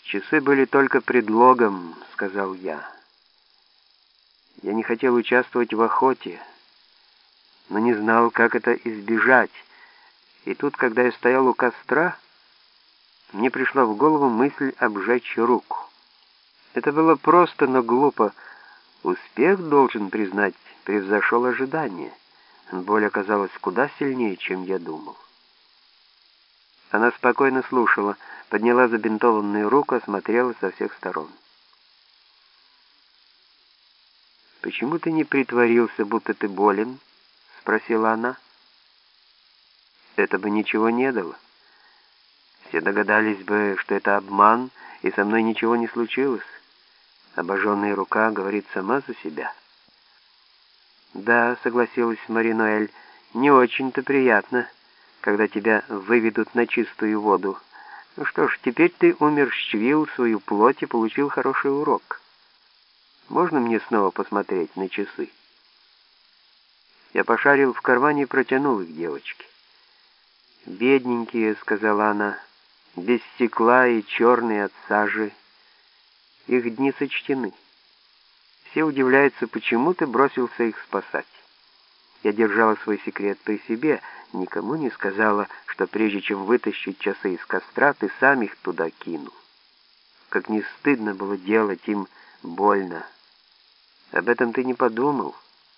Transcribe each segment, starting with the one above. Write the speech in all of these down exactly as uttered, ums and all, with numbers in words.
«Часы были только предлогом», — сказал я. «Я не хотел участвовать в охоте, но не знал, как это избежать. И тут, когда я стоял у костра, мне пришла в голову мысль обжечь руку. Это было просто, но глупо. Успех, должен признать, превзошел ожидания. Боль оказалась куда сильнее, чем я думал». Она спокойно слушала, подняла забинтованную руку, осмотрела со всех сторон. «Почему ты не притворился, будто ты болен?» — спросила она. «Это бы ничего не дало. Все догадались бы, что это обман, и со мной ничего не случилось. Обожженная рука говорит сама за себя». «Да», — согласилась Мари-Ноэль, — «не очень-то приятно, когда тебя выведут на чистую воду. Ну что ж, теперь ты умерщвил свою плоть и получил хороший урок. Можно мне снова посмотреть на часы?» Я пошарил в кармане и протянул их девочке. «Бедненькие», — сказала она, — «без стекла и черные от сажи. Их дни сочтены. Все удивляются, почему ты бросился их спасать. Я держала свой секрет при себе, никому не сказала, что прежде чем вытащить часы из костра, ты сам их туда кинул. Как не стыдно было делать им больно. Об этом ты не подумал?»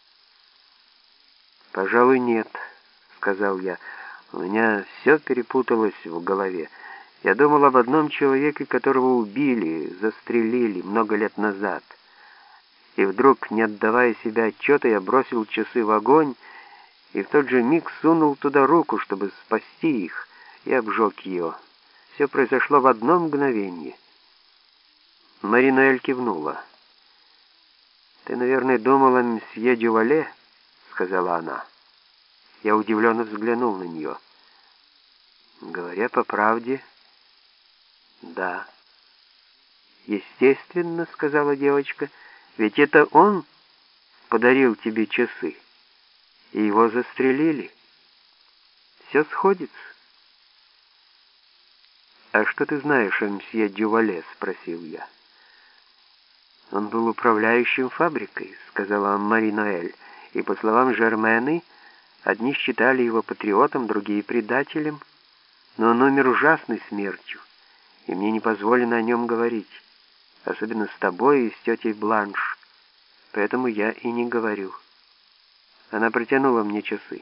«Пожалуй, нет», — сказал я. «У меня все перепуталось в голове. Я думал об одном человеке, которого убили, застрелили много лет назад. И вдруг, не отдавая себе отчета, я бросил часы в огонь и в тот же миг сунул туда руку, чтобы спасти их, и обжег ее. Все произошло в одно мгновение». Мари-Ноэль кивнула. «Ты, наверное, думала, мсье Дювале?» — сказала она. Я удивленно взглянул на нее. «Говоря по правде, да». «Естественно», — сказала девочка, — «ведь это он подарил тебе часы, и его застрелили. Все сходится». «А что ты знаешь о мсье Дювале?» — спросил я. «Он был управляющим фабрикой», — сказала Мари-Ноэль, «и, по словам Жермены, одни считали его патриотом, другие — предателем, но он умер ужасной смертью, и мне не позволено о нем говорить, особенно с тобой и с тетей Бланш, поэтому я и не говорю». Она протянула мне часы.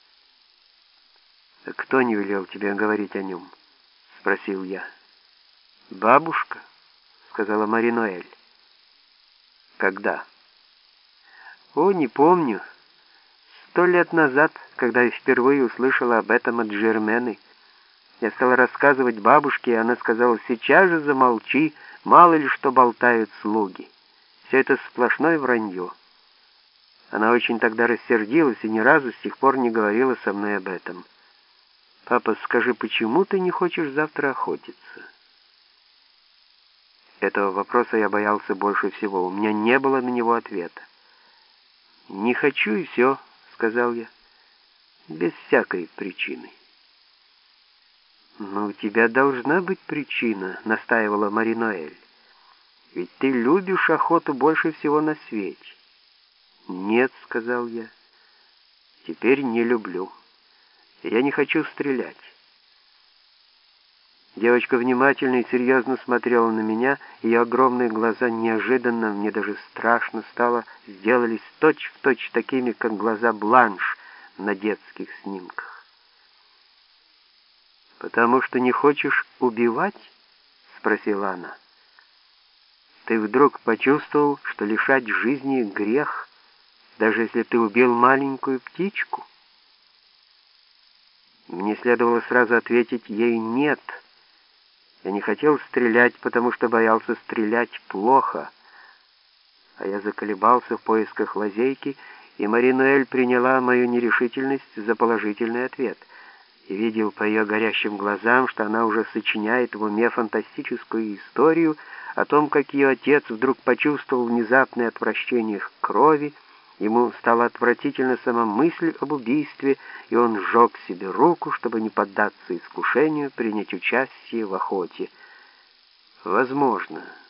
«А кто не велел тебе говорить о нем?» — спросил я. «Бабушка», — сказала Мари-Ноэль. «Когда?» «О, не помню. Сто лет назад, когда я впервые услышала об этом от Жермены. Я стала рассказывать бабушке, и она сказала: сейчас же замолчи, мало ли что болтают слуги. Все это сплошное вранье». Она очень тогда рассердилась и ни разу с тех пор не говорила со мной об этом. «Папа, скажи, почему ты не хочешь завтра охотиться?» Этого вопроса я боялся больше всего. У меня не было на него ответа. «Не хочу, и все», — сказал я, — «без всякой причины». «Но у тебя должна быть причина», — настаивала Мари-Ноэль. «Ведь ты любишь охоту больше всего на свете». «Нет», — сказал я, — «теперь не люблю. Я не хочу стрелять». Девочка внимательно и серьезно смотрела на меня, ее огромные глаза неожиданно, мне даже страшно стало, сделались точь-в-точь такими, как глаза Бланш на детских снимках. «Потому что не хочешь убивать?» — спросила она. «Ты вдруг почувствовал, что лишать жизни грех, даже если ты убил маленькую птичку?» Мне следовало сразу ответить ей «нет». Я не хотел стрелять, потому что боялся стрелять плохо. А я заколебался в поисках лазейки, и Мари-Ноэль приняла мою нерешительность за положительный ответ. И видел по ее горящим глазам, что она уже сочиняет в уме фантастическую историю о том, как ее отец вдруг почувствовал внезапное отвращение к крови, ему стала отвратительна сама мысль об убийстве, и он сжег себе руку, чтобы не поддаться искушению принять участие в охоте. Возможно.